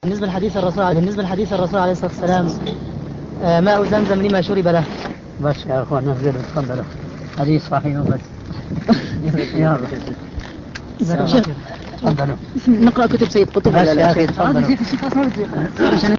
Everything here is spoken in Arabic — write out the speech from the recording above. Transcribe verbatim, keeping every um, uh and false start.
بالنسبة لحديث الرسول بالنسبة لحديث الرسول عليه الصلاة والسلام آه ماء زمزم لما شرب له. بس يا أخوان نفذل تفضلوا حديث صحيح بس. يا شيخ تفضلوا نقرأ كتب سيد قطب. بس يا أخي تفضلوا.